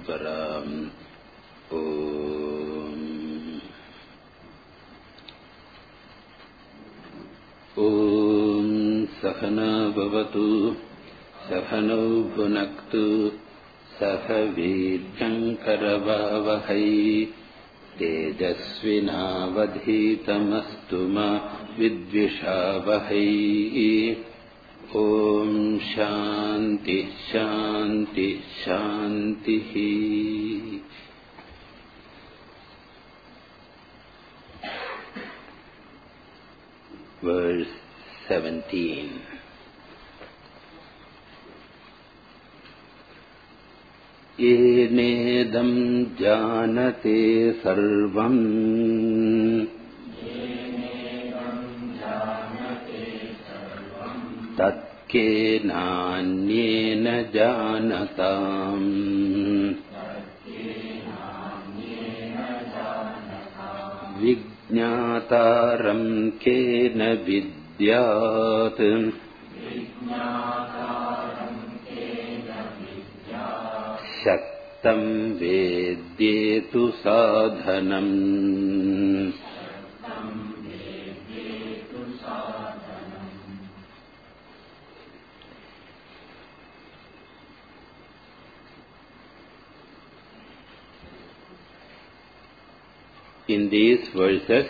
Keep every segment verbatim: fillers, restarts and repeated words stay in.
paramparam. Om. Om Sahana Bhavatu Sahanau Bhunaktu Saha Viryankaravavahai Tejasvinavadhitamastu ma vidvishavahai. Om Shanti Shanti Shanti. Verse seventeen. Enedam janate sarvam tatkenanyena janatam vijñātāram kena vidyāt shaktam vedyetu sadhanam. In these verses,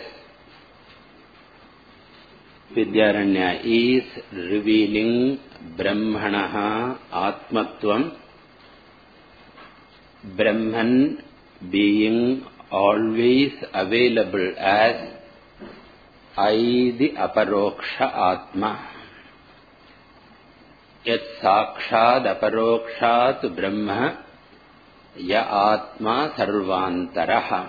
Vidyaranya is revealing Brahmanaha Atmatvam, Brahman being always available as I, the Aparoksha Atma. Yat Sakshad Aparokshat Brahma Ya Atma Sarvantaraha.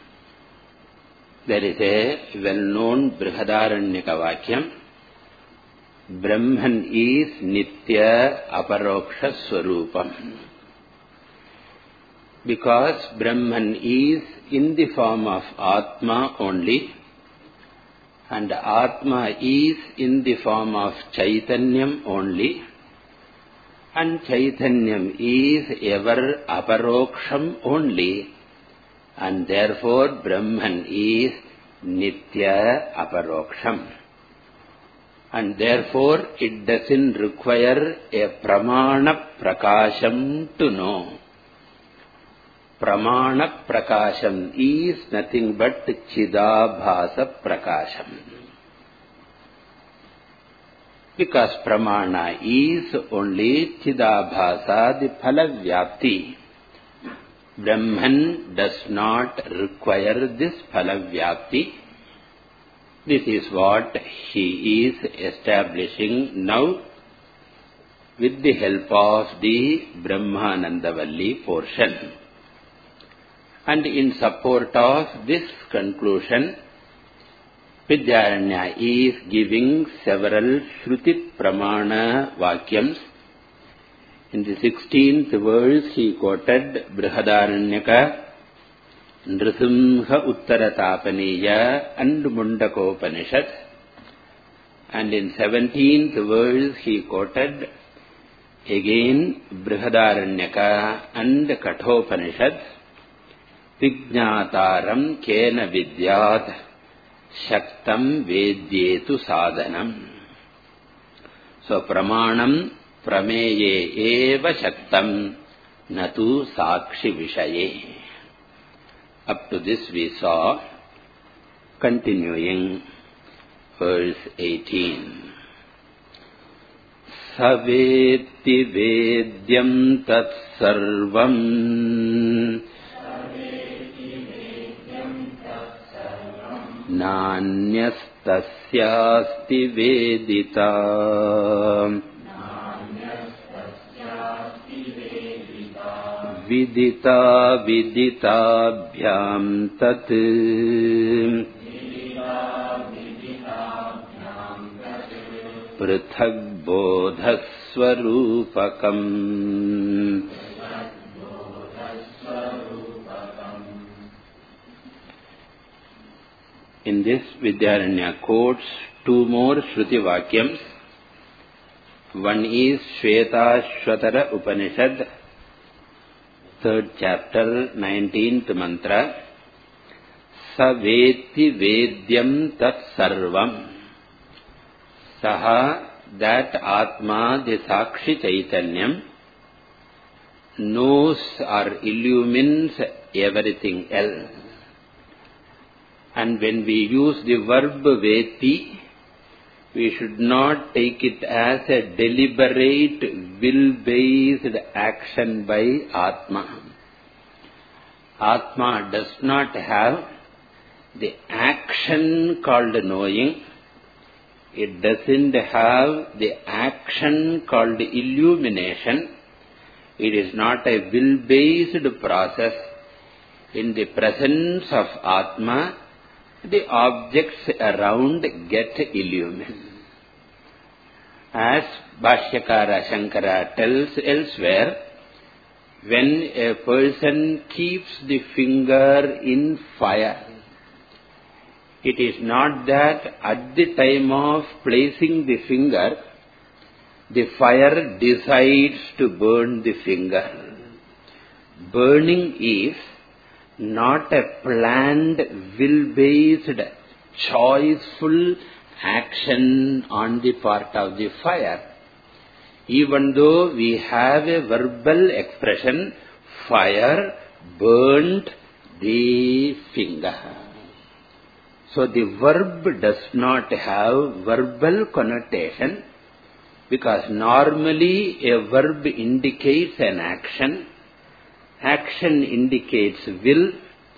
There is a well-known Brihadaranyaka Vakyam. Brahman is Nitya Aparoksha Swarupam. Because Brahman is in the form of Atma only, and Atma is in the form of Chaitanyam only, and Chaitanyam is ever Aparoksham only, and therefore Brahman is Nitya Aparoksham. And therefore it doesn't require a Pramana Prakasham to know. Pramana Prakasham is nothing but Chidabhasa Prakasham. Because Pramana is only Chidabhasa, the Phalavyapti. Brahman does not require this Phalavyapti. This is what he is establishing now with the help of the Brahmanandavalli portion. And in support of this conclusion, Vidyaranya is giving several Shruti Pramana Vakyams. In the sixteenth verse, he quoted Brihadaranyaka, Nrisimha Uttaratapaniya and Mundakopanishad. And in seventeenth verse, he quoted again Brihadaranyaka and Kathopanishad. Vijñātāram kena vidyāt shaktam vedyetu sadhanam. So, pramanam prameye eva shaktam natu sakshi vishaye. Up to this we saw. Continuing verse eighteen. Savetti vedyam tat sarvam nānyastasyaasti vedita. Vidita viditabhyam tat prithak bodhaswarupakam. In this, Vidyaranya quotes two more Shruti Vakyams. One is Shvetashvatara Upanishad, third chapter, nineteenth mantra. Sa veti vedyam tat sarvam. Saha, that Atma, the Sakshi Chaitanyam, knows or illumines everything else. And when we use the verb veti, we should not take it as a deliberate, will-based action by Atma. Atma does not have the action called knowing. It doesn't have the action called illumination. It is not a will-based process. In the presence of Atma, the objects around get illumined. As Bhashyakara Shankara tells elsewhere, when a person keeps the finger in fire, it is not that at the time of placing the finger, the fire decides to burn the finger. Burning is not a planned, will-based, choiceful action on the part of the fire. Even though we have a verbal expression, fire burnt the finger. So the verb does not have verbal connotation, because normally a verb indicates an action. Action indicates will.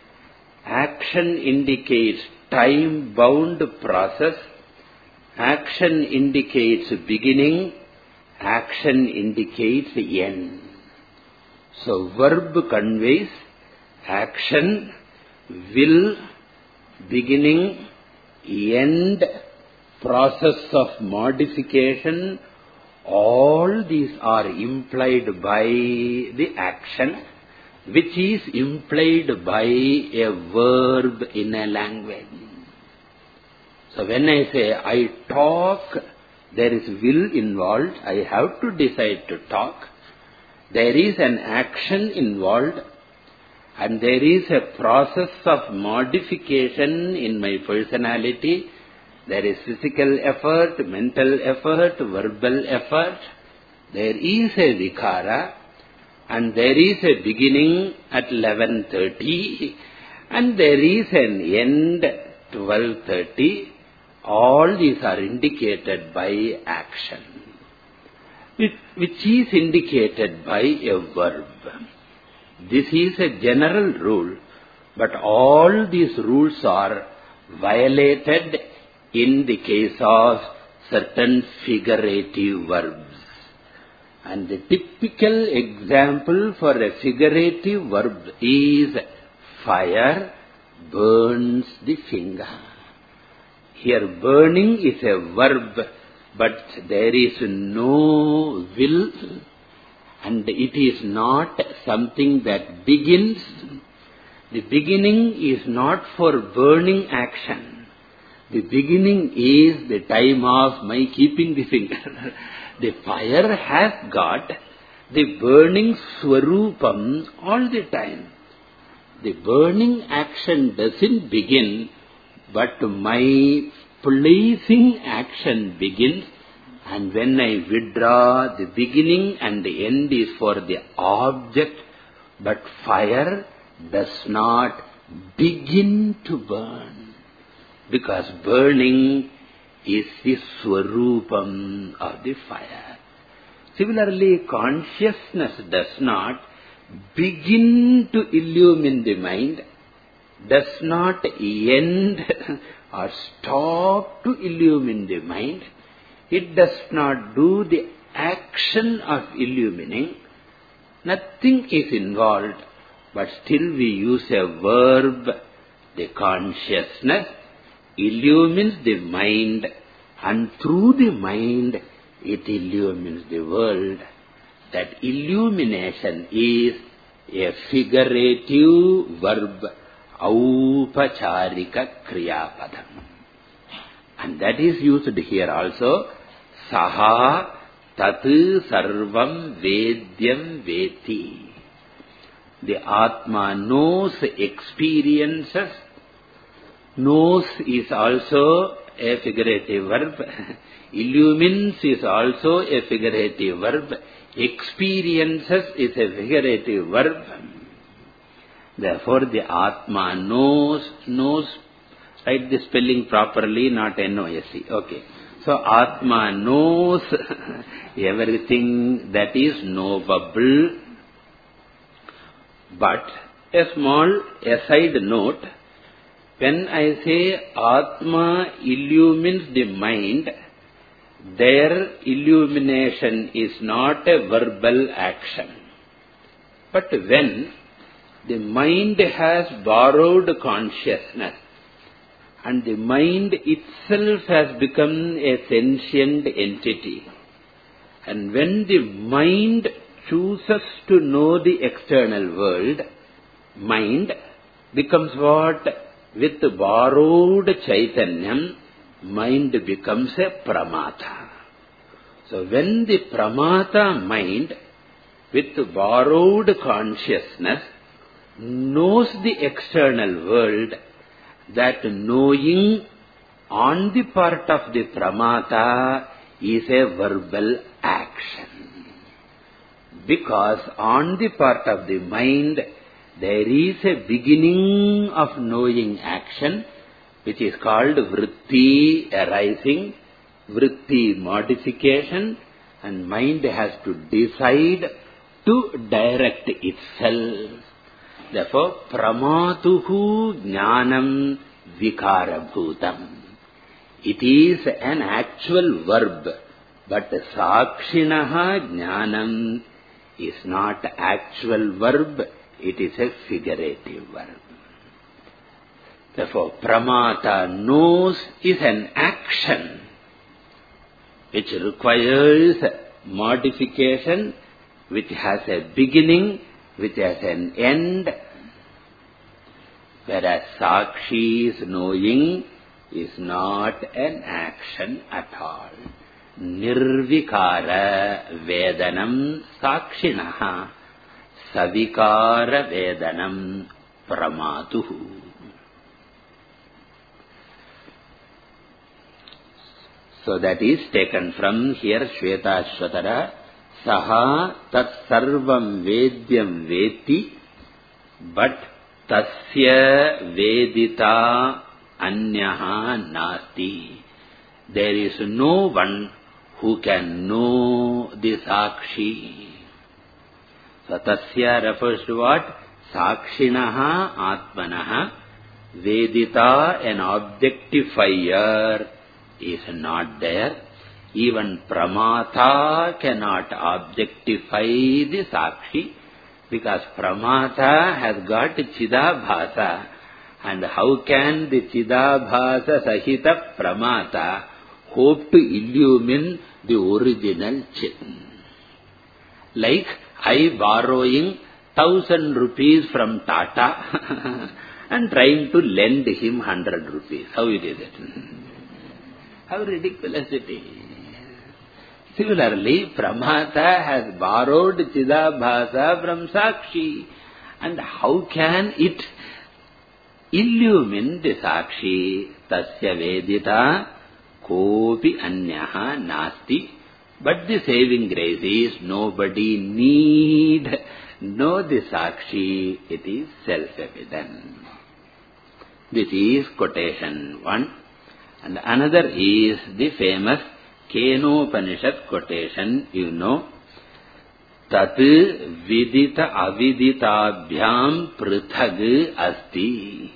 Action indicates time-bound process. Action indicates beginning. Action indicates end. So verb conveys action, will, beginning, end, process of modification. All these are implied by the action, which is implied by a verb in a language. So when I say I talk, there is will involved. I have to decide to talk. There is an action involved. And there is a process of modification in my personality. There is physical effort, mental effort, verbal effort. There is a vikara. And there is a beginning at eleven thirty. And there is an end twelve thirty. All these are indicated by action, which is indicated by a verb. This is a general rule, but all these rules are violated in the case of certain figurative verbs. And the typical example for a figurative verb is fire burns the finger. Here burning is a verb, but there is no will, and it is not something that begins. The beginning is not for burning action. The beginning is the time of my keeping the finger. The fire has got the burning swarupam all the time. The burning action doesn't begin, but my placing action begins. And when I withdraw, the beginning and the end is for the object, but fire does not begin to burn, because burning is the swarupam of the fire. Similarly, consciousness does not begin to illumine the mind, does not end or stop to illumine the mind. It does not do the action of illumining. Nothing is involved, but still we use a verb. The consciousness illumines the mind, and through the mind it illumines the world. That illumination is a figurative verb, aupacharika kriyapadam. And that is used here also. Saha tat sarvam vedyam veti. The Atma knows, experiences. Knows is also a figurative verb. Illumines is also a figurative verb. Experiences is a figurative verb. Therefore, the Atma knows, knows, write the spelling properly, not N O S E. Okay. So, Atma knows everything that is knowable. But, a small aside note, when I say Atma illumines the mind, their illumination is not a verbal action. But when the mind has borrowed consciousness, and the mind itself has become a sentient entity, and when the mind chooses to know the external world, mind becomes what? With borrowed chaitanyam, mind becomes a pramata. So when the pramata mind with borrowed consciousness knows the external world, that knowing on the part of the pramata is a verbal action. Because on the part of the mind, there is a beginning of knowing action, which is called vritti arising, vritti modification, and mind has to decide to direct itself. Therefore, pramatuhu jnanam vikarabhutam. It is an actual verb, but sakshinaha jnanam is not actual verb, it is a figurative verb. Therefore, pramata knows is an action which requires modification, which has a beginning, which has an end, whereas Sakshi's knowing is not an action at all. Nirvikara vedanam sakshinaha, savikara vedanam pramatuhu. So that is taken from here Shvetashvatara. Saha tat sarvam vedyam veti, but tasya vedita anyaha nasti. There is no one who can know the Sakshi. So tasya refers to what? Sakshinaha atmanaha. Vedita, an objectifier, is not there. Even pramata cannot objectify the Sakshi, because pramata has got chidabhasa, and how can the chidabhasa sahita pramata hope to illumine the original chit? Like I borrowing thousand rupees from Tata and trying to lend him hundred rupees. How it is it? How ridiculous it is. Similarly, pramata has borrowed chidabhasa from Sakshi, and how can it illumine the Sakshi? Tasya vedita kopi anyaha nasti. But the saving grace is nobody need know the Sakshi. It is self-evident. This is quotation one. And another is the famous Kenopanishad quotation, you know. Tat vidita aviditabhyam prithag asti.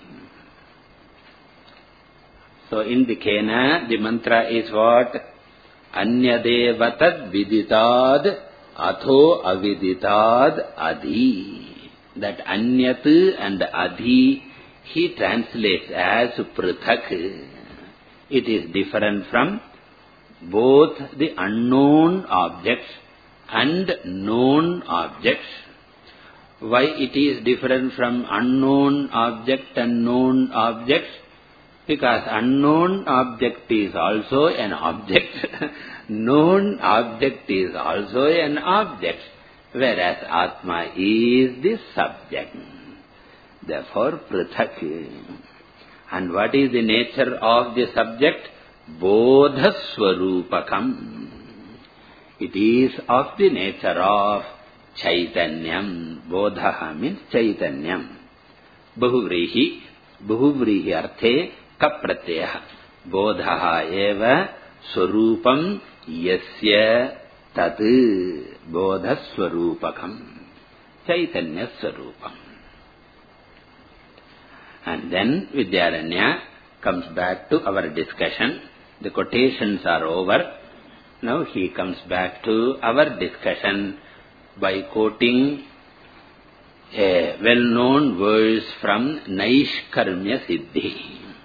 So in the Kena, the mantra is what? Anyadevatad viditad atho aviditad adhi. That anyat and adhi he translates as prithak. It is different from both the unknown objects and known objects. Why it is different from unknown object and known objects? Because unknown object is also an object, known object is also an object. whereas Atma is the subject. Therefore, Prithak. And what is the nature of the subject? Bodha Swarupakam. It is of the nature of Chaitanyam. Bodha means Chaitanyam. Bahuvrihi. Bahuvrihi arthe kapratyaya. Bodha eva Swarupam yasya tat Bodha Swarupakam. Chaitanya Swarupam. And then Vidyaranya comes back to our discussion. The quotations are over. Now he comes back to our discussion by quoting a well-known verse from Naishkarmya Siddhi.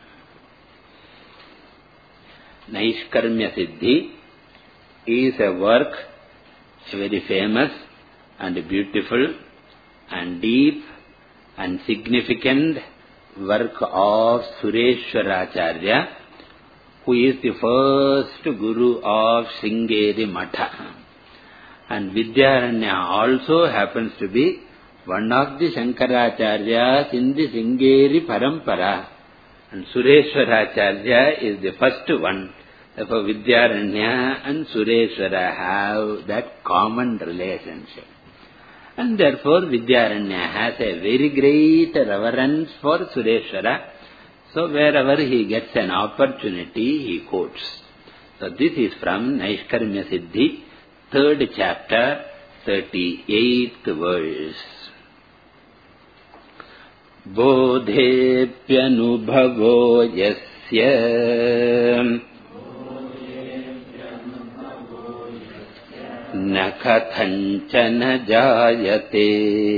Naishkarmya Siddhi is a work, a very famous and beautiful and deep and significant work of Sureshwaracharya, who is the first guru of Sringeri Matha. And Vidyaranya also happens to be one of the Shankaracharyas in the Sringeri Parampara. And Sureshwaracharya is the first one. Therefore Vidyaranya and Sureshwara have that common relationship. And therefore Vidyaranya has a very great reverence for Sureshwara. So wherever he gets an opportunity, he quotes. So this is from Naishkarmya Siddhi, third chapter, thirty-eighth verse. Bodhepyanubhavo yasya na kathanchana jayate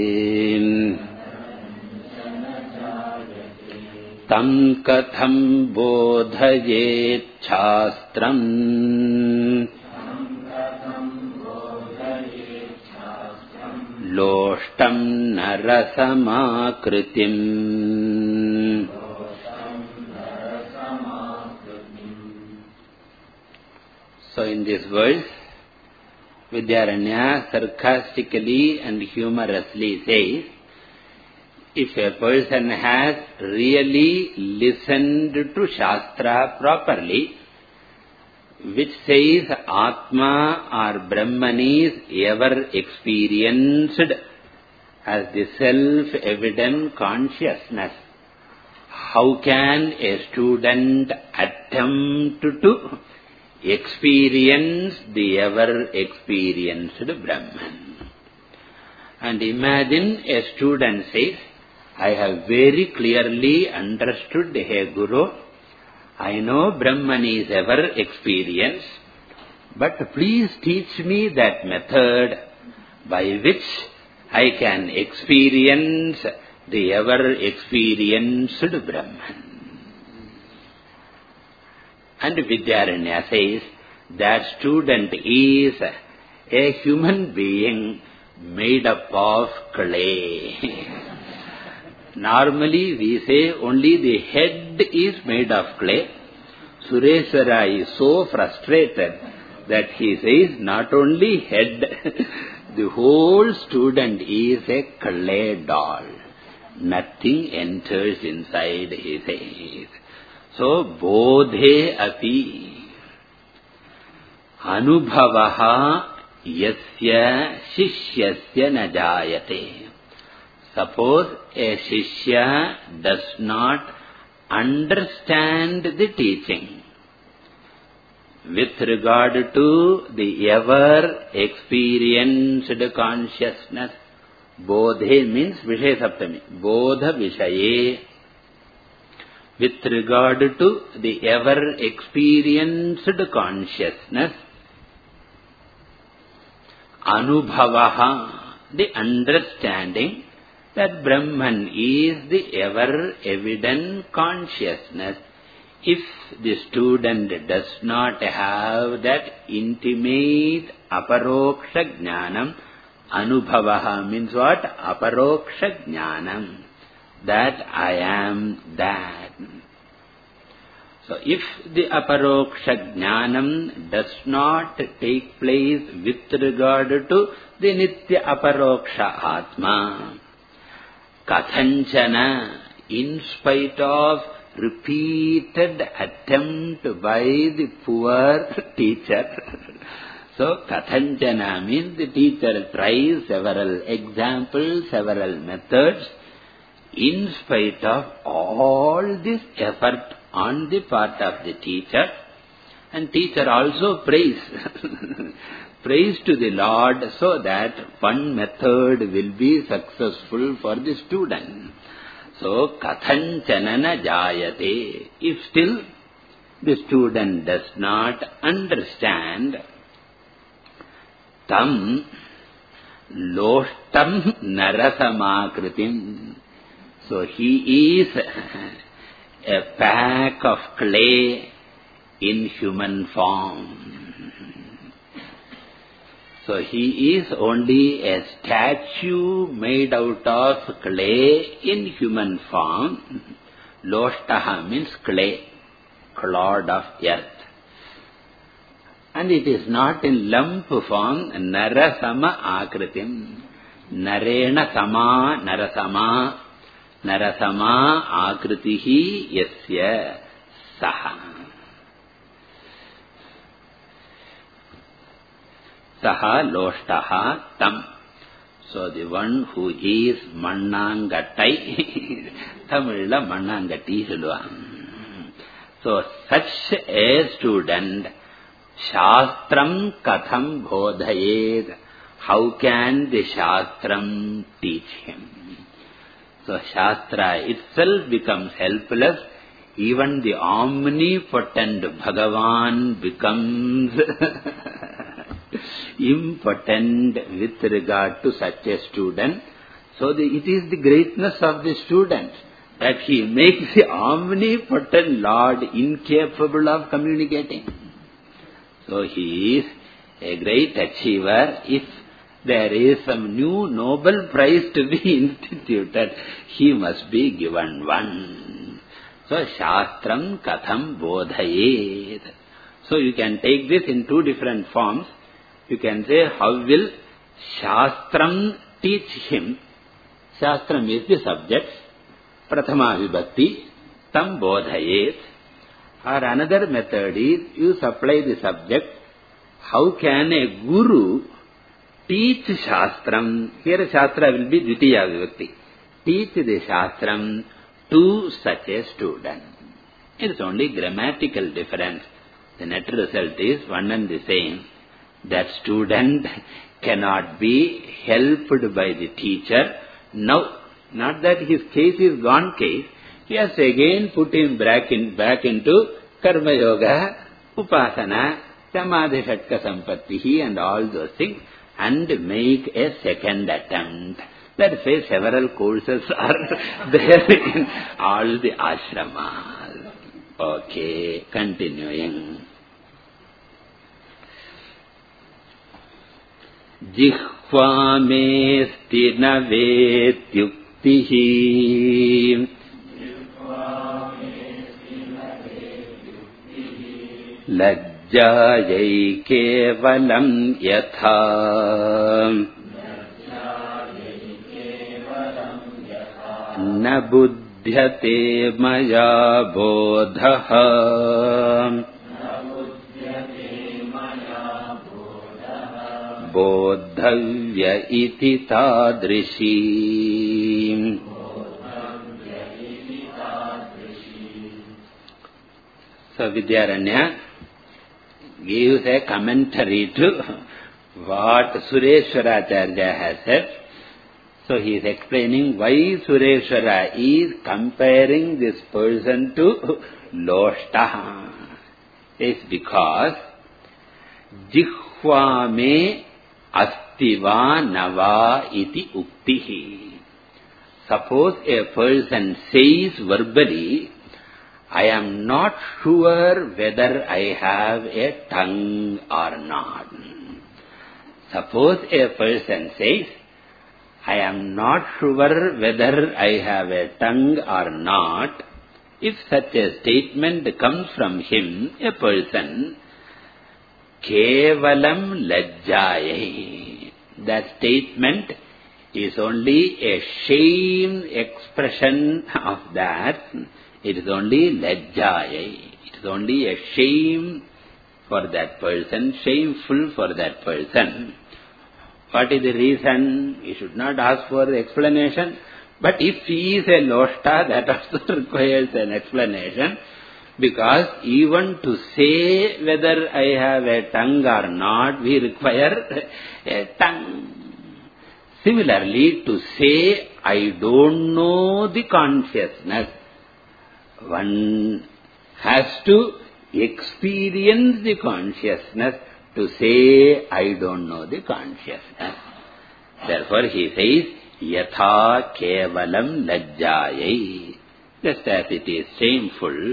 tam katham bodhayet shastram loshtam narasamakritim. So in this verse, Vidyaranya sarcastically and humorously says, if a person has really listened to Shastra properly, which says Atma or Brahman is ever experienced as the self-evident consciousness, how can a student attempt to experience the ever-experienced Brahman? And imagine a student says, I have very clearly understood, hey Guru, I know Brahman is ever experienced, but please teach me that method by which I can experience the ever-experienced Brahman. And Vidyaranya says, that student is a human being made up of clay. Normally we say only the head is made of clay. Sureshwara is so frustrated that he says not only head, the whole student is a clay doll. Nothing enters inside, he says. So, bodhe api anubhavaha yasya shishyasya na jayate. Suppose a shishya does not understand the teaching with regard to the ever-experienced consciousness. Bodhe means Vishaya Saptami. Bodha Vishaye. With regard to the ever-experienced consciousness. Anubhavaha, the understanding that Brahman is the ever-evident consciousness. If the student does not have that intimate aparoksha jnanam, anubhavaha means what? Aparoksha jnanam, that I am that. So if the aparoksha jnanam does not take place with regard to the nitya aparoksha atma, kathanchana, in spite of repeated attempt by the poor teacher. So, kathanchana means the teacher tries several examples, several methods. In spite of all this effort on the part of the teacher, and teacher also prays, prays to the Lord so that one method will be successful for the student. So, kathanchanana jayate. If still the student does not understand, tam loshtam narasamakritim. So, he is a pack of clay in human form. So, he is only a statue made out of clay in human form. Loshtaha means clay, clod of earth. And it is not in lump form, narasama akritim. Narena sama, narasama. Narasama akritihi yasya saha. Saha loshtaha tam. So the one who is mannangattai, Tamilla mannangatti solluvan. So such a student, shastram katham bodhayed. How can the shastram teach him? So, Shastra itself becomes helpless. Even the omnipotent Bhagavan becomes impotent with regard to such a student. So, the, it is the greatness of the student that he makes the omnipotent Lord incapable of communicating. So, he is a great achiever. If there is some new Nobel Prize to be instituted, he must be given one. So, Shastram Katham Bodhayet. So, you can take this in two different forms. You can say, how will Shastram teach him? Shastram is the subject. Prathama Vibhakti, Tam Bodhayet. Or another method is, you supply the subject. How can a guru teach Shastram? Here Shastra will be Dvitiya Vibhakti. Teach the Shastram to such a student. It is only grammatical difference. The net result is one and the same. That student cannot be helped by the teacher. Now, not that his case is gone case. He has again put him back, in, back into Karma Yoga, Upasana, Samadhi Shatka Sampattihi and all those things, and make a second attempt. That's why several courses are there in all the ashramas. Okay, continuing. Jihva mesti na vetyuktihi lajjayai kevalam yatha na buddhyate maya bodhaha bodhavya iti tadrishi. So Vidyaranya gives a commentary to what Sureshwaracharya has said. So he is explaining why Sureshwara is comparing this person to Loshtaha. It's because Jihva me astiva nava iti uktihi. Suppose a person says verbally, I am not sure whether I have a tongue or not. Suppose a person says, I am not sure whether I have a tongue or not. If such a statement comes from him, a person, kevalam lajjayai, that statement is only a shame expression of that. It is only lajjayai. It is only a shame for that person, shameful for that person. What is the reason? He should not ask for the explanation. But if he is a losta, that also requires an explanation. Because even to say whether I have a tongue or not, we require a tongue. Similarly, to say, I don't know the consciousness, one has to experience the consciousness to say, I don't know the consciousness. Therefore, he says, yatha kevalam lajjayai, just as it is shameful.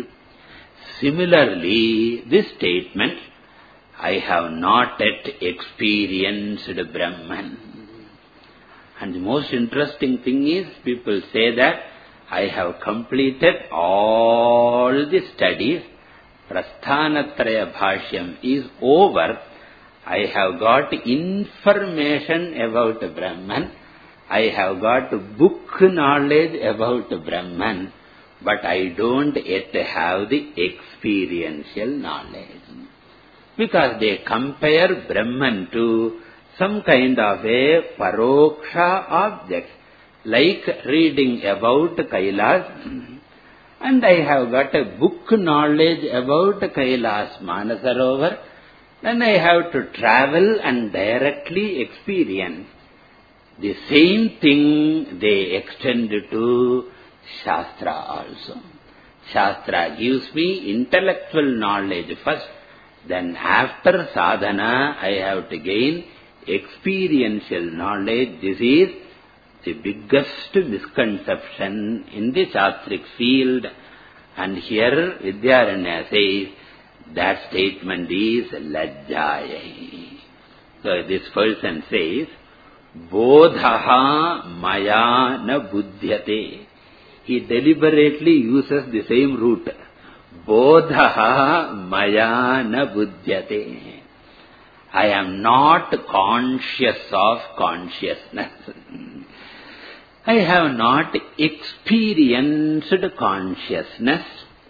Similarly, this statement, I have not yet experienced Brahman. And the most interesting thing is, people say that I have completed all the studies, Prasthanatraya Bhashyam is over, I have got information about Brahman, I have got book knowledge about Brahman, but I don't yet have the experiential knowledge. Because they compare Brahman to some kind of a paroksha object, like reading about Kailas, and I have got a book knowledge about Kailas Manasarovar, then I have to travel and directly experience. The same thing they extend to Shastra also. Shastra gives me intellectual knowledge first, then after sadhana I have to gain experiential knowledge. This is the biggest misconception in the Shastric field. And here Vidyaranya says, that statement is lajjayai. So this person says, bodhaha maya na buddhyate. He deliberately uses the same root. Bodhaha maya na buddhyate. I am not conscious of consciousness. I have not experienced consciousness.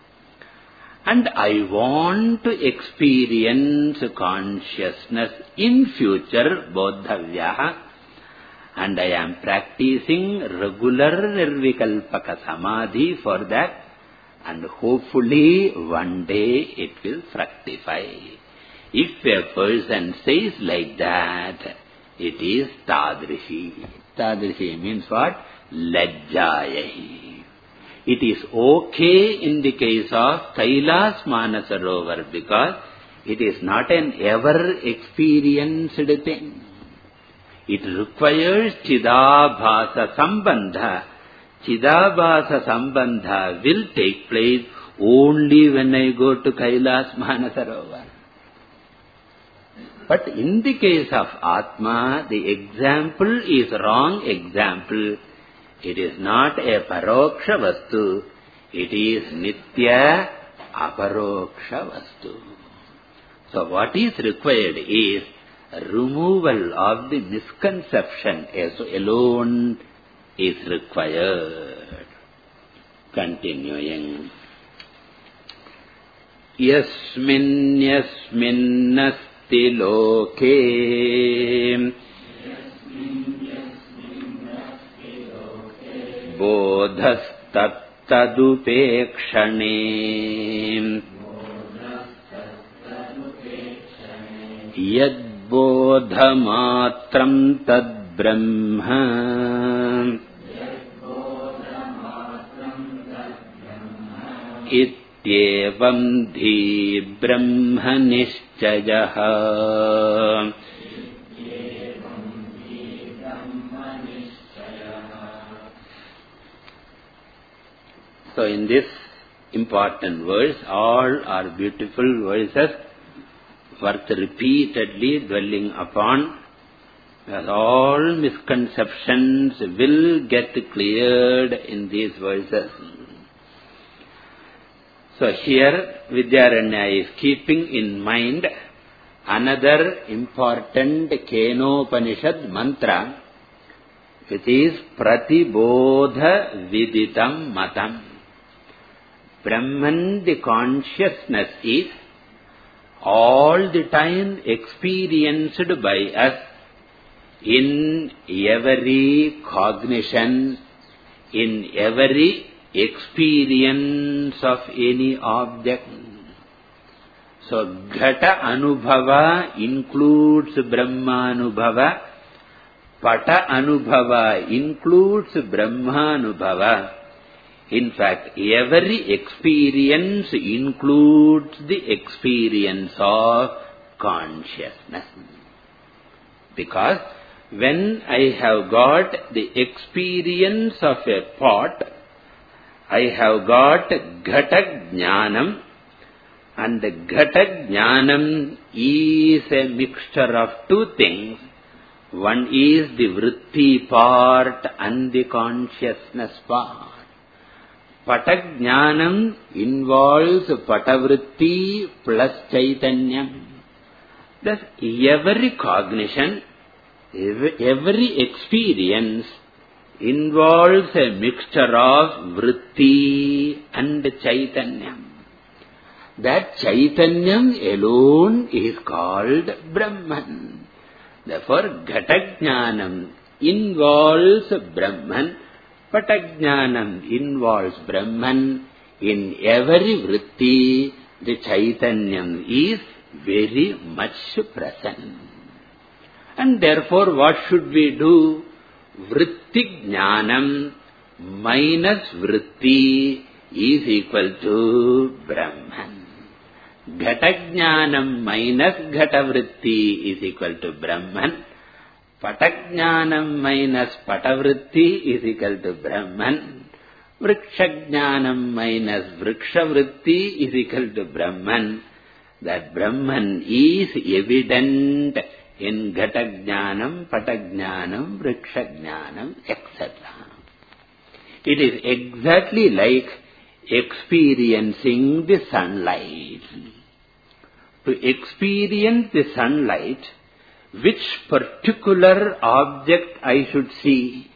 And I want to experience consciousness in future, bodhavya. And I am practicing regular nirvikalpaka samadhi for that. And hopefully one day it will fructify. If a person says like that, it is tadrishi. Tadrishi means what? Lajjayai. It is okay in the case of Kailas Manasarovar because it is not an ever experienced thing. It requires Chidabhasa Sambandha. Chidabhasa Sambandha will take place only when I go to Kailas Manasarovar. But in the case of Atma, the example is wrong example. It is not a paroksha vastu. It is nitya aparoksha vastu. So what is required is removal of the misconception as alone is required. Continuing. Yasmin yasminnasti loke bodhastattadupekshane yad bodhamatram tad brahma ityevam dhi brahma nishchayaha. So in this important verse, all are beautiful verses worth repeatedly dwelling upon, as all misconceptions will get cleared in these verses. So here Vidyaranya is keeping in mind another important Kenopanishad mantra, which is Pratibodha Viditam Matam. Brahman, the consciousness, is all the time experienced by us in every cognition, in every experience of any object. So, Ghata Anubhava includes Brahma Anubhava, Pata Anubhava includes Brahma Anubhava. In fact, every experience includes the experience of consciousness. Because when I have got the experience of a pot, I have got Ghata Jnanam, and the Ghata Jnanam is a mixture of two things. One is the vritti part and the consciousness part. Patagyanam involves patavritti plus chaitanyam. Thus, every cognition, every experience involves a mixture of vritti and chaitanyam. That chaitanyam alone is called Brahman. Therefore, Ghatagyanam involves Brahman, Patagyanam involves Brahman. In every vritti, the chaitanyam is very much present. And therefore, what should we do? Vritti jnanam minus vritti is equal to Brahman. Ghatagyanam minus ghatavritti is equal to Brahman. Patagyanam minus patavritti is equal to Brahman. Vrikshajnanam minus vrikshavritti is equal to Brahman. That Brahman is evident in Ghatagyanam, Patagyanam, Vrikshajnanam, et cetera. It is exactly like experiencing the sunlight. To experience the sunlight, which particular object I should see?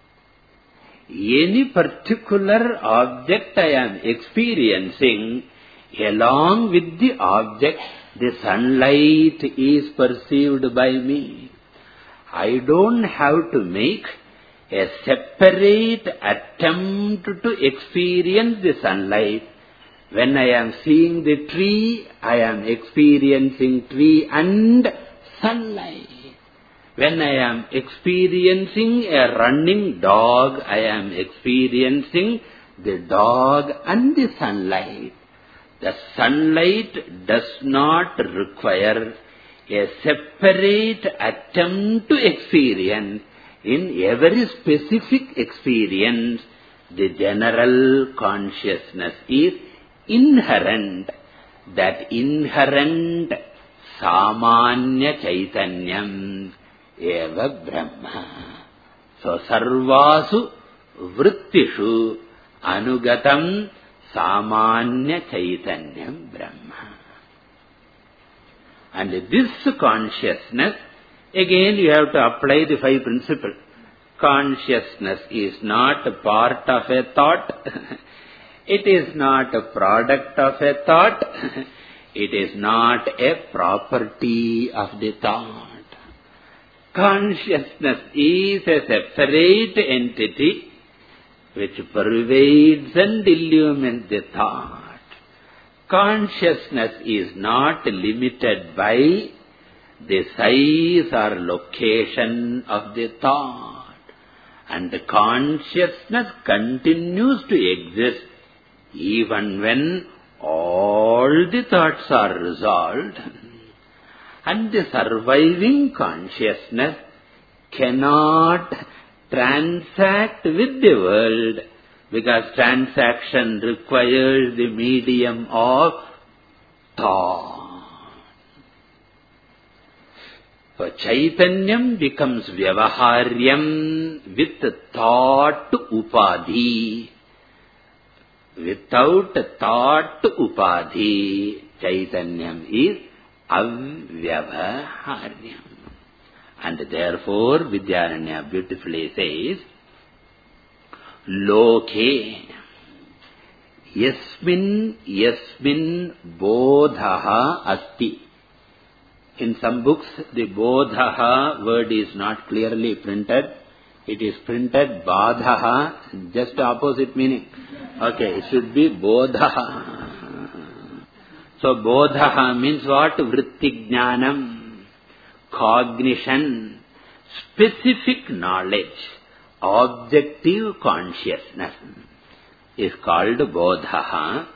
Any particular object I am experiencing, along with the object, the sunlight is perceived by me. I don't have to make a separate attempt to experience the sunlight. When I am seeing the tree, I am experiencing tree and sunlight. When I am experiencing a running dog, I am experiencing the dog and the sunlight. The sunlight does not require a separate attempt to experience. In every specific experience, the general consciousness is inherent. That inherent samanya chaitanyam eva brahma. So, sarvasu vrittishu anugatam samanya chaitanyam brahma. And this consciousness, again you have to apply the five principles. Consciousness is not a part of a thought. It is not a product of a thought. It is not a property of the thought. Consciousness is a separate entity which pervades and illumines the thought. Consciousness is not limited by the size or location of the thought. And the consciousness continues to exist even when all the thoughts are resolved. And the surviving consciousness cannot transact with the world, because transaction requires the medium of thought. So, Chaitanyam becomes Vyavaharyam with thought upadhi. without thought upadhi, Chaitanyam is avyavaharyam. And therefore, Vidyaranya beautifully says, Loke yasmin yasmin bodhaha asti. In some books, the bodhaha word is not clearly printed. It is printed badhaha, just opposite meaning. Okay, it should be bodhaha. So bodhaha means what? Vritti jnanam, cognition, specific knowledge, objective consciousness is called bodhaha.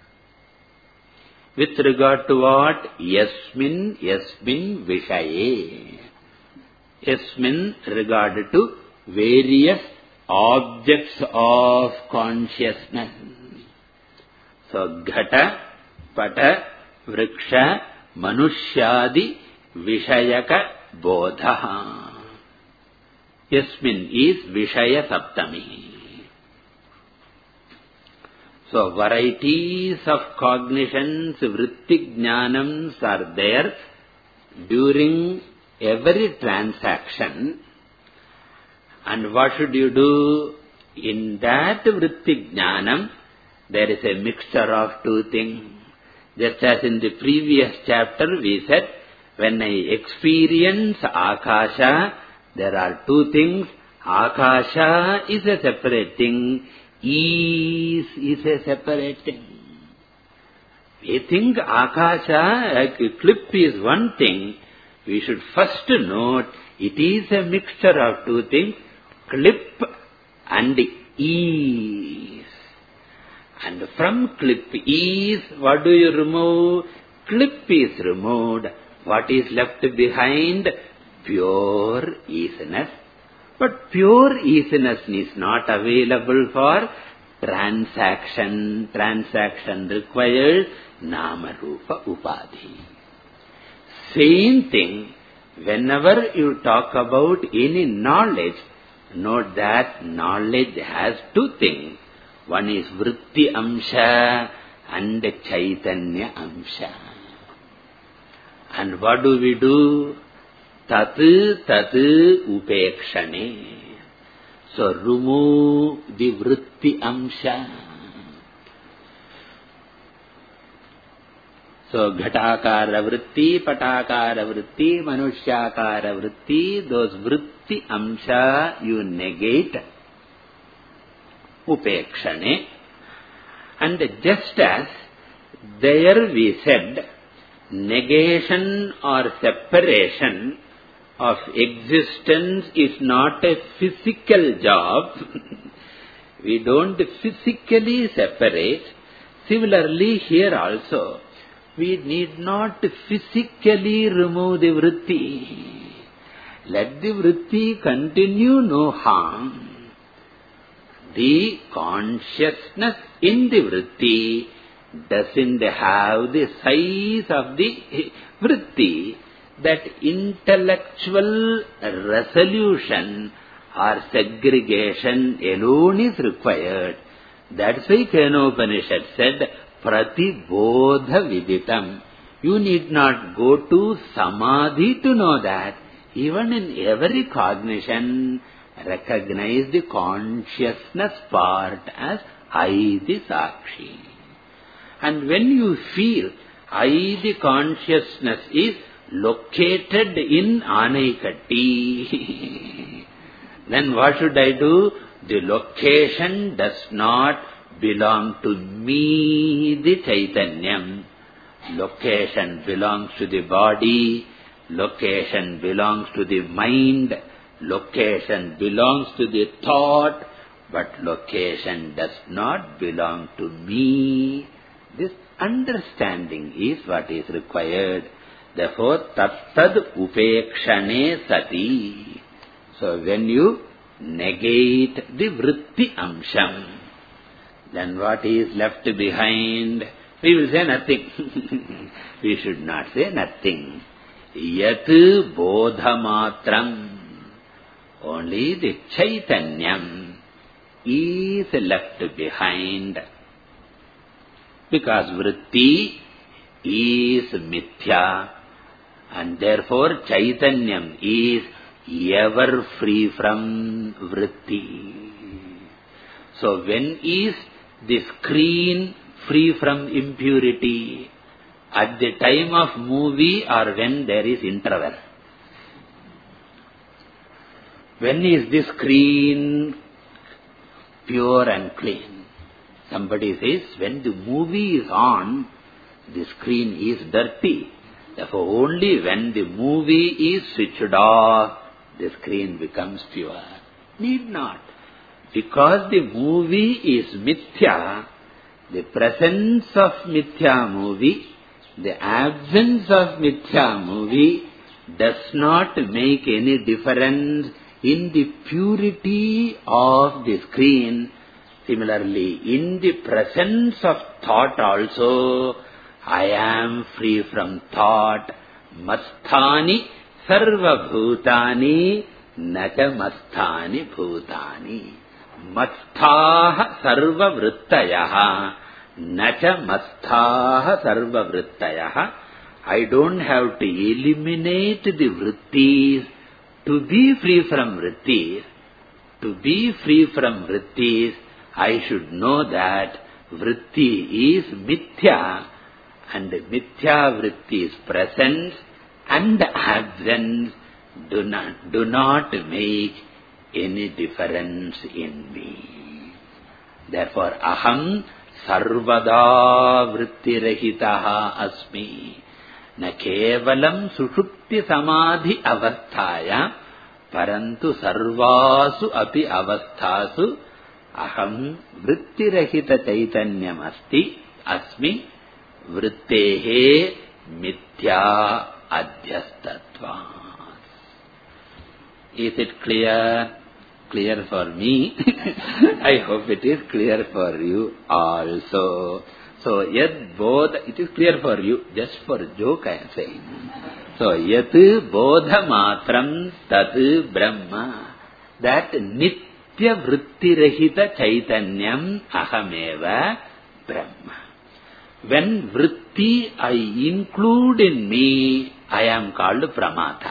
With regard to what? Yasmin, yasmin vishaye. Yasmin regarded to various objects of consciousness. So, ghata, pata, vriksha, manushyadi, vishayaka, bodhaha. Yasmin is vishaya saptami. So, varieties of cognitions, vritti jnanams are there during every transaction. And what should you do? In that vritti jnanam, there is a mixture of two things. Just as in the previous chapter we said, when I experience akasha, there are two things. Akasha is a separate thing. Is is a separate thing. We think akasha, like a clip is one thing. We should first note, it is a mixture of two things. Clip and ease. And from clip ease, what do you remove? Clip is removed. What is left behind? Pure easiness. But pure easiness is not available for transaction. Transaction requires nama rupa upadhi. Same thing, whenever you talk about any knowledge, note that knowledge has two things. One is vritti amsha and chaitanya amsha. And what do we do? Tat tat upekshane. So remove the vritti amsha. So ghatakara vritti, patakara vritti, manushyakara vritti, those vritti amsha you negate. Upekshane. And just as there we said, negation or separation of existence is not a physical job. We don't physically separate. Similarly, here also, we need not physically remove the vritti. Let the vritti continue, no harm. The consciousness in the vritti doesn't have the size of the vritti. That intellectual resolution or segregation alone is required. That's why Kenopanishad said, Pratibodha viditam. You need not go to samadhi to know that. Even in every cognition, recognize the consciousness part as I the Sakshi. And when you feel I the consciousness is located in Anaikatti, then what should I do? The location does not belong to me, the Chaitanyam. Location belongs to the body, location belongs to the mind, location belongs to the thought, but location does not belong to me. This understanding is what is required. Therefore, tattad upekshane sati. So, when you negate the vritti amsham, then what is left behind? We will say nothing. We should not say nothing. Yat bodhamatram. Only the Chaitanyam is left behind. Because vritti is mithya. And therefore Chaitanyam is ever free from vritti. So when is the screen free from impurity? At the time of movie or when there is interval? When is the screen pure and clean? Somebody says, when the movie is on, the screen is dirty. Therefore, only when the movie is switched off, the screen becomes pure. Need not. Because the movie is mithya, the presence of mithya movie, the absence of mithya movie does not make any difference in the purity of the screen. Similarly, in the presence of thought also, I am free from thought. Masthani sarva bhutani nacha masthani bhutani. Masthaha sarva vrittayaha nacha masthaha sarva vrittayaha. I don't have to eliminate the vrittis to be free from vrittis. To be free from vrittis, I should know that vritti is mithya. And mithya vritti's presence and absence do not, do not make any difference in me. Therefore, aham sarvada vrittirahitaha asmi. Na kevalam sushupti samadhi avasthaya, parantu sarvasu api avasthasu aham vrittirahita chaitanyam asti asmi. Vrittehe mithya adhyastatva. Is it clear? Clear for me? I hope it is clear for you also. So, yad bodha, it is clear for you, just for joke I am saying. So, yat bodha matram tat brahma. That nitya vrittirahita chaitanyam ahameva brahma. When vritti I include in me, I am called pramata.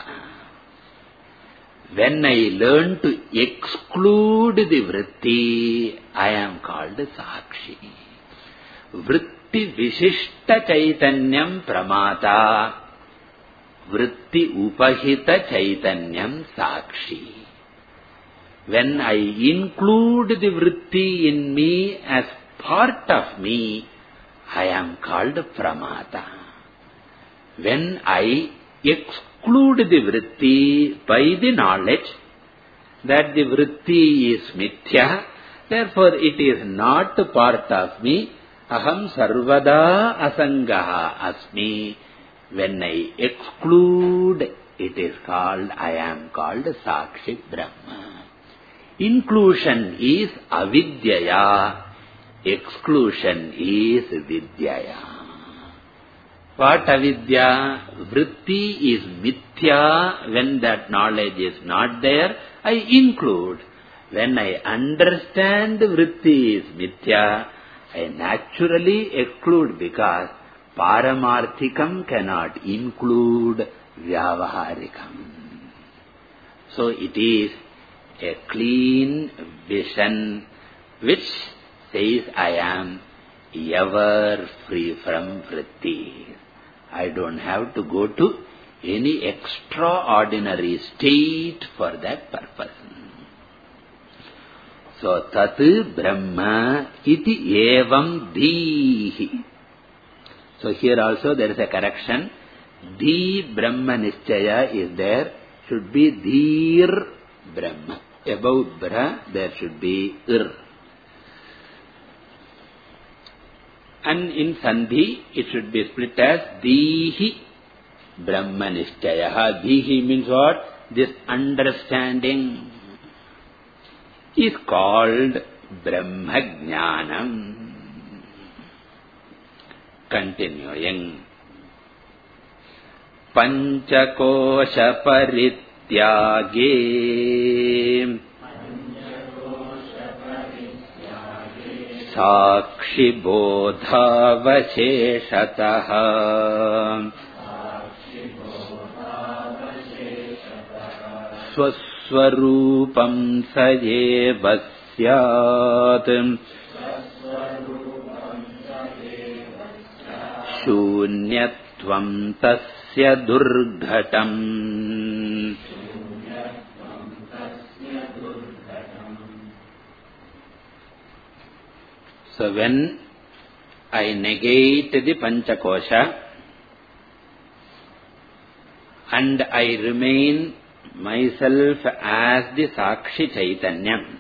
When I learn to exclude the vritti, I am called sakshi. Vritti vishishta chaitanyam pramata, vritti upahita chaitanyam sakshi. When I include the vritti in me as part of me, I am called pramata. When I exclude the vritti by the knowledge that the vritti is mithya, therefore it is not part of me, aham sarvada asangaha asmi. When I exclude, it is called, I am called Sakshi Brahma. Inclusion is avidyaya. Exclusion is vidyaya. What avidya? Vritti is mithya. When that knowledge is not there, I include. When I understand vritti is mithya, I naturally exclude because paramarthikam cannot include vyavaharikam. So it is a clean vision which says I am ever free from vritti. I don't have to go to any extraordinary state for that purpose. So, tat brahma iti evam dhihi. So, here also there is a correction. Dhi brahma nischaya is there. Should be dhir brahma. Above bra, there should be ir. And in sandhi, it should be split as dhihi brahma nischaya. Dhihi means what? This understanding is called Brahma Jnanam. Continuing. Panchakosha parityage Sakshi bodhavasheshataha Swaswarupam sayeva syat Shunyatvam tasya durghatam. So when I negate the Panchakosha and I remain myself as the Sakshi Chaitanya,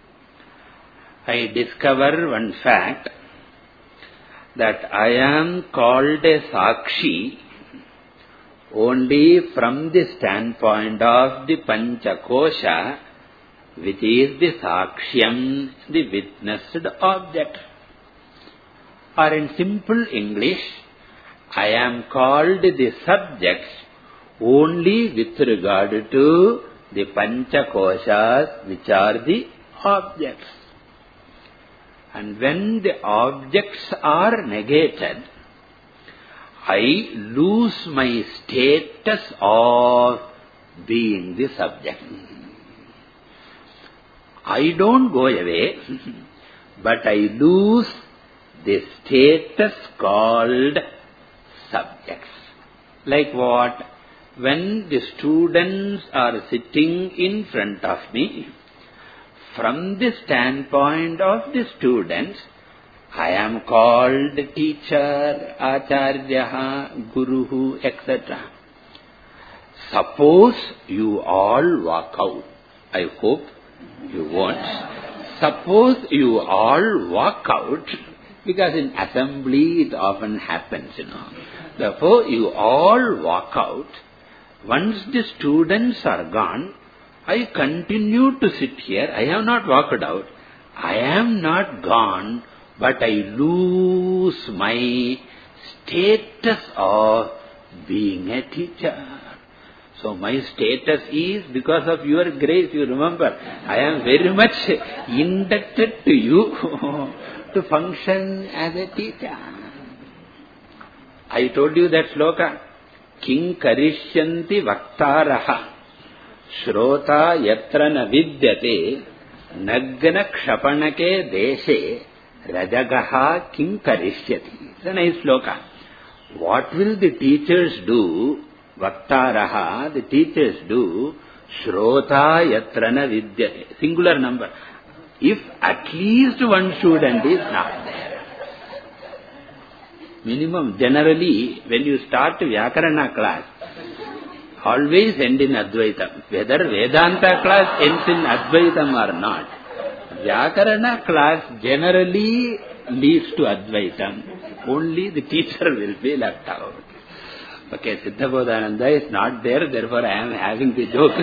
I discover one fact, that I am called a Sakshi only from the standpoint of the Panchakosha, which is the Sakshyam, the witnessed object. Or in simple English, I am called the subject only with regard to the Panchakoshas, which are the objects. And when the objects are negated, I lose my status of being the subject. I don't go away, but I lose the status called subjects. Like what? When the students are sitting in front of me, from the standpoint of the students, I am called teacher, acharya, guru, et cetera. Suppose you all walk out. I hope you won't. Suppose you all walk out, because in assembly it often happens, you know. Therefore, you all walk out. Once the students are gone, I continue to sit here. I have not walked out. I am not gone, but I lose my status of being a teacher. So my status is because of your grace. You remember, I am very much indebted to you to function as a teacher. I told you that sloka. King karishyanti vaktaraha Shrota yatra na vidyate nagna kshapanake deshe rajagaha king karishyati. It's a nice sloka. What will the teachers do? Vaktaraha, the teachers do. Shrota yatra na vidyate. Singular number. If at least one student is not there. Minimum, generally, when you start Vyakarana class, always end in Advaitam. Whether Vedanta class ends in Advaitam or not, Vyakarana class generally leads to Advaitam. Only the teacher will be left out. Okay, Siddhabodhananda is not there, therefore I am having the joke.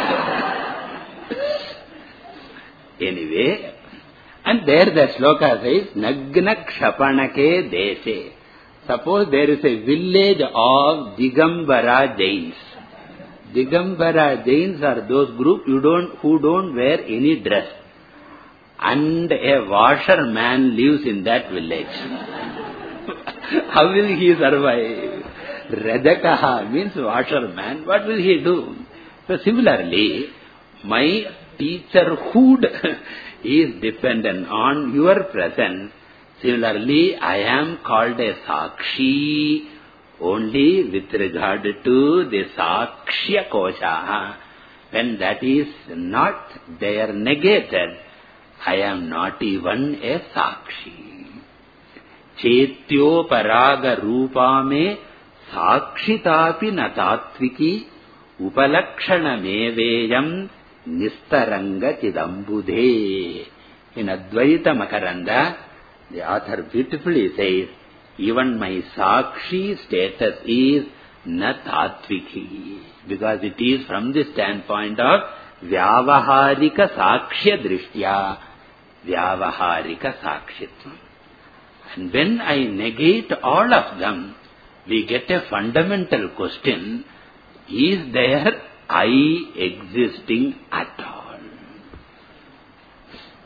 Anyway, and there the sloka says, Nagna kshapanake deshe. Suppose there is a village of Digambara Jains. Digambara Jains are those group you don't, who don't wear any dress. And a washerman lives in that village. How will he survive? Rajakaha means washerman. What will he do? So similarly, my teacherhood is dependent on your presence. Similarly, I am called a Sakshi only with regard to the Sakshya Kosha. When that is not there, negated, I am not even a Sakshi. Chetyo paraga rupa me sakshitapi natatviki upalakshana meveyam nistaranga chidambudhe. In Advaita Makaranda, the author beautifully says, even my Sakshi status is natattviki, because it is from the standpoint of Vyavaharika Sakshya Drishtya, Vyavaharika Sakshitva. And when I negate all of them, we get a fundamental question, is there I existing at all?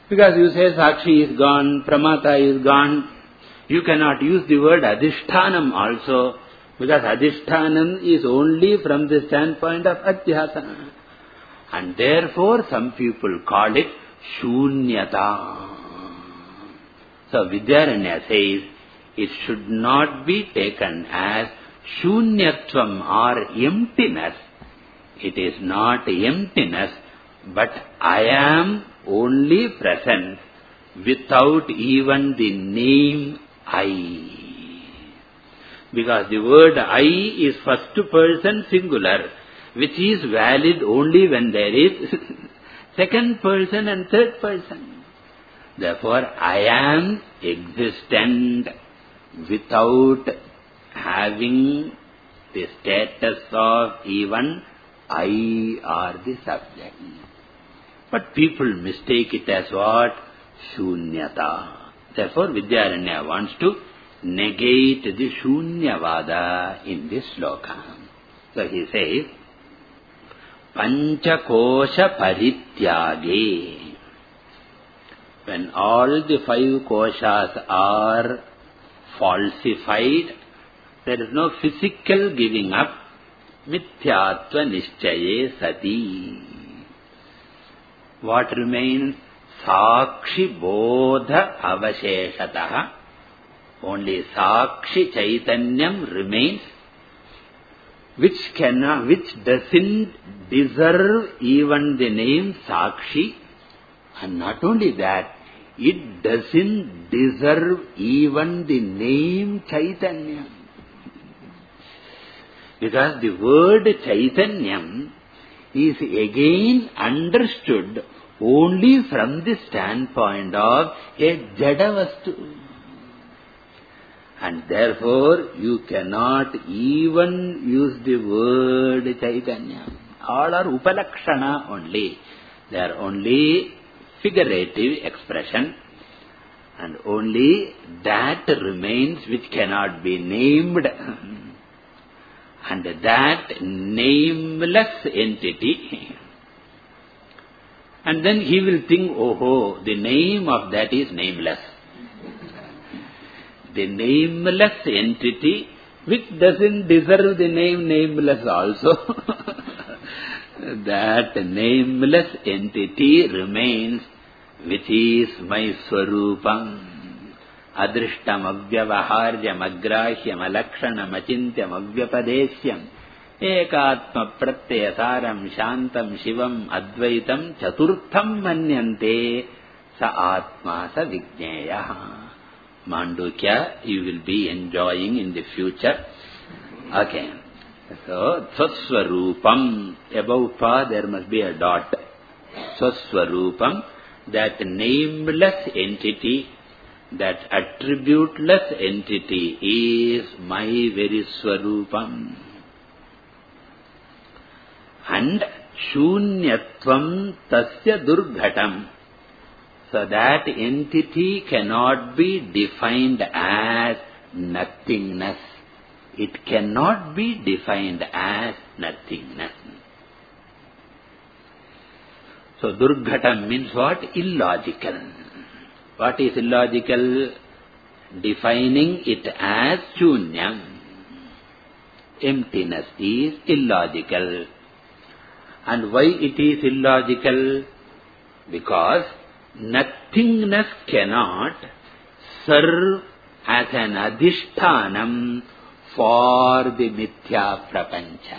Because you say Sakshi is gone, Pramata is gone, you cannot use the word Adhishthanam also, because Adhishthanam is only from the standpoint of Adhyasa. And therefore some people call it Shunyata. So Vidyaranya says, it should not be taken as Shunyatvam or emptiness. It is not emptiness, but I am only present without even the name I. Because the word I is first person singular, which is valid only when there is second person and third person. Therefore, I am existent without having the status of even I or the subject. But people mistake it as what? Shunyata. Therefore, Vidyaranya wants to negate the Shunyavada in this sloka. So he says, Panchakosha Parityage. When all the five koshas are falsified, there is no physical giving up, mithyatva nishchaye sati. What remains? Sakshi bodha avasheshataha. Only Sakshi Chaitanyam remains, which cannot, which doesn't deserve even the name Sakshi. And not only that, it doesn't deserve even the name Chaitanya. Because the word Chaitanyam is again understood only from the standpoint of a Jadavastu. And therefore, you cannot even use the word Chaitanya. All are Upalakshana only. They are only figurative expression, and only that remains which cannot be named. And that nameless entity, and then he will think, oh, the name of that is nameless. The nameless entity, which doesn't deserve the name nameless also, that nameless entity remains, which is my Swarupam. Adrishtam avyavaharyam agrahyam alakshanam achintyam avyapadesyam ekatma pratyasaram shantam shivam advaitam chaturtham manyante sa atma sa vijneyah. Mandukya you will be enjoying in the future. Okay. So, Swaswarupam, above pa there must be a dot. Swaswarupam, that nameless entity, that attributeless entity is my very Swarupam. And Shunyatvam tasya durghatam. So that entity cannot be defined as nothingness. It cannot be defined as nothingness. So durghatam means what? Illogical. What is illogical? Defining it as shunyam. Emptiness is illogical. And why it is illogical? Because nothingness cannot serve as an adhishthanam for the mithya prapancha.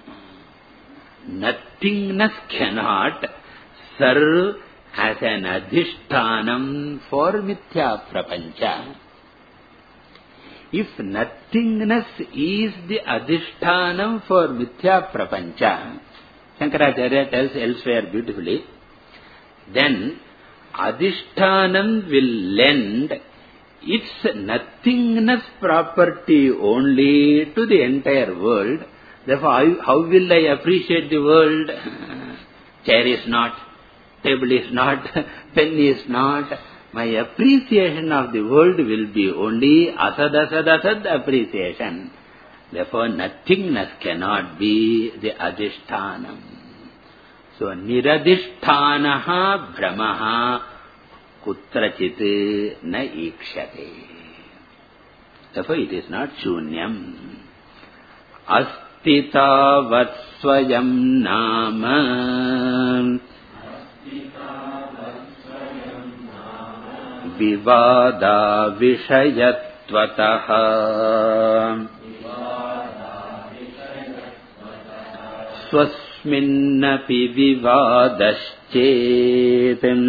Nothingness cannot serve as an adhishthanam for mithya prapancha. If nothingness is the adhishthanam for mithya prapancha, Shankaracharya tells elsewhere beautifully, then adhishthanam will lend its nothingness property only to the entire world. Therefore, how, how will I appreciate the world? Chair is not, table is not, pen is not. My appreciation of the world will be only asad, asad, asad appreciation. Therefore, nothingness cannot be the adhishthanam. So, niradhisthanaha brahmaha kutrachit na ikshate. Therefore it is not shunyam. Asti tavat swayam nama vivada vishayatvatah swasminnapi vivadaschet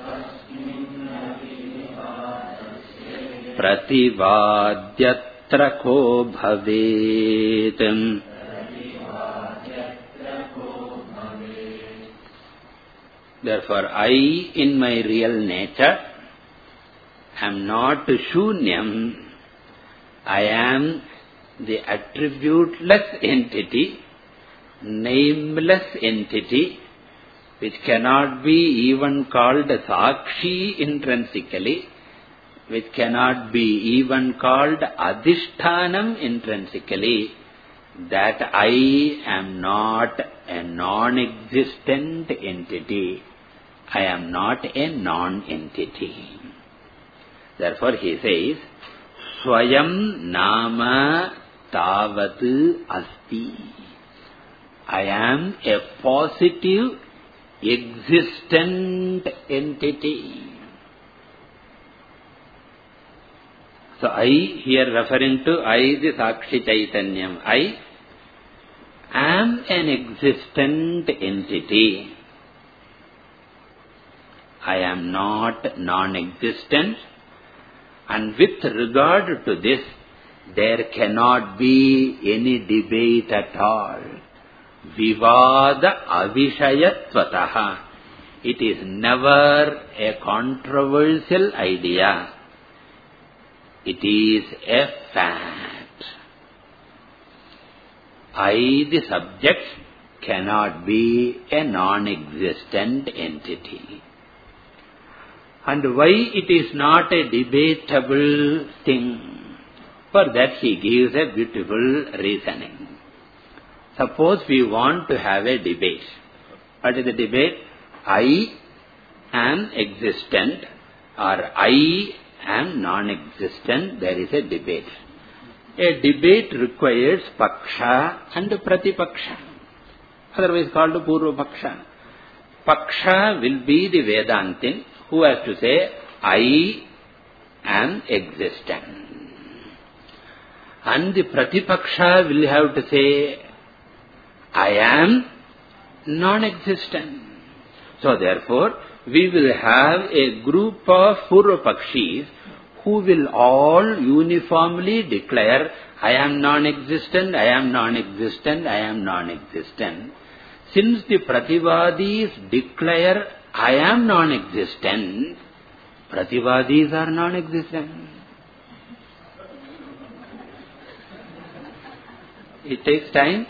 prativadyatra ko bhavet. Therefore, I in my real nature am not shunyam. I am the attributeless entity, nameless entity, which cannot be even called sakshi intrinsically, which cannot be even called adhishthanam intrinsically, that I am not a non-existent entity. I am not a non-entity. Therefore he says, Swayam nama tavat asti. I am a positive, existent entity. So I, here referring to I, the Sakshi Chaitanyam, I am an existent entity. I am not non-existent, and with regard to this, there cannot be any debate at all. Vivada avishayatvatah. It is never a controversial idea. It is a fact. I, the subject, cannot be a non-existent entity. And why it is not a debatable thing? For that he gives a beautiful reasoning. Suppose we want to have a debate. What is the debate? I am existent or I am non-existent. There is a debate. A debate requires paksha and pratipaksha. Otherwise called purva paksha. Paksha will be the Vedantin who has to say, I am existent. And the pratipaksha will have to say, I am non-existent. So therefore, we will have a group of Purvapakshis who will all uniformly declare, I am non-existent, I am non-existent, I am non-existent. Since the Prativadis declare, I am non-existent, Prativadis are non-existent. It takes time.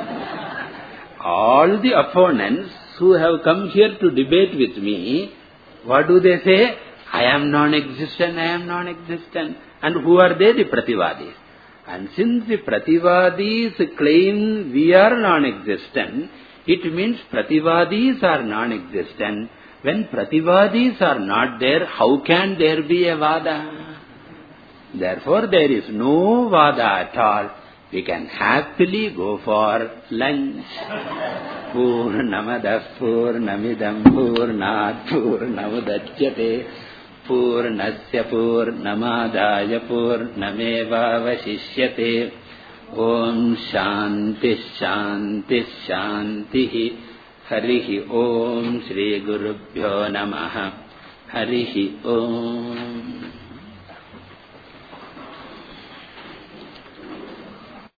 All the opponents who have come here to debate with me, what do they say? I am non-existent, I am non-existent. And who are they? The Prativadis. And since the Prativadis claim we are non-existent, it means Prativadis are non-existent. When Prativadis are not there, how can there be a Vada? Therefore, there is no Vada at all. We can happily go for lunch. Purnamadah Purnamidam Purnat Purnamudachyate Purnasya Purnamadaya Purnameva Vasishyate. Om Shanti Shanti Shanti. Harihi Om Shri Gurubhyo Namaha. Harihi Om.